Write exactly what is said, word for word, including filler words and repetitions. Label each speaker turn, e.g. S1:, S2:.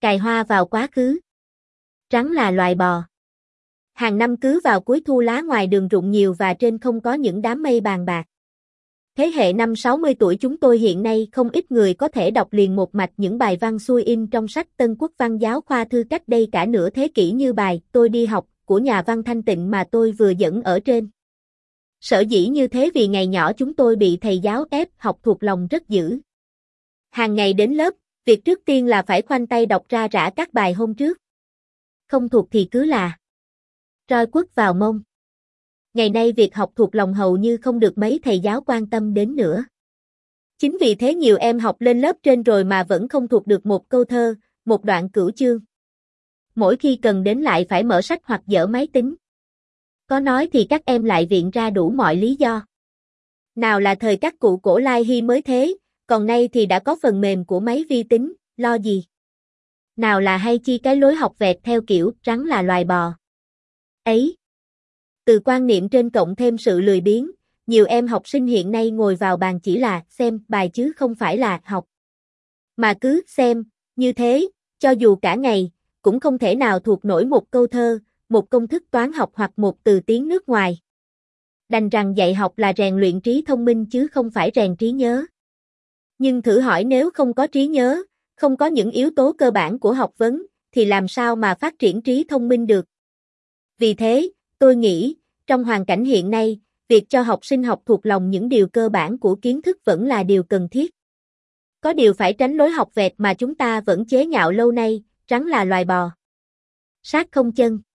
S1: Cài hoa vào quá khứ. Trắng là loài bò. Hàng năm cứ vào cuối thu lá ngoài đường rụng nhiều và trên không có những đám mây bàn bạc. Thế hệ năm sáu mươi tuổi chúng tôi hiện nay không ít người có thể đọc liền một mạch những bài văn xuôi in trong sách Tân Quốc Văn giáo khoa thư cách đây cả nửa thế kỷ như bài Tôi đi học của nhà văn Thanh Tịnh mà tôi vừa dẫn ở trên. Sở dĩ như thế vì ngày nhỏ chúng tôi bị thầy giáo ép học thuộc lòng rất dữ. Hàng ngày đến lớp, việc trước tiên là phải khoanh tay đọc ra rã các bài hôm trước. Không thuộc thì cứ là roi quất vào mông. Ngày nay việc học thuộc lòng hầu như không được mấy thầy giáo quan tâm đến nữa. Chính vì thế nhiều em học lên lớp trên rồi mà vẫn không thuộc được một câu thơ, một đoạn cửu chương. Mỗi khi cần đến lại phải mở sách hoặc dở máy tính. Có nói thì các em lại viện ra đủ mọi lý do. Nào là thời các cụ cổ lai hy mới thế, còn nay thì đã có phần mềm của máy vi tính, lo gì. Nào là hay chi cái lối học vẹt theo kiểu rắn là loài bò. Ấy. Từ quan niệm trên cộng thêm sự lười biếng, nhiều em học sinh hiện nay ngồi vào bàn chỉ là xem bài chứ không phải là học. Mà cứ xem, như thế, cho dù cả ngày, cũng không thể nào thuộc nổi một câu thơ, một công thức toán học hoặc một từ tiếng nước ngoài. Đành rằng dạy học là rèn luyện trí thông minh chứ không phải rèn trí nhớ. Nhưng thử hỏi nếu không có trí nhớ, không có những yếu tố cơ bản của học vấn, thì làm sao mà phát triển trí thông minh được? Vì thế, tôi nghĩ, trong hoàn cảnh hiện nay, việc cho học sinh học thuộc lòng những điều cơ bản của kiến thức vẫn là điều cần thiết. Có điều phải tránh lối học vẹt mà chúng ta vẫn chế nhạo lâu nay, rắn là loài bò. Sát không chân.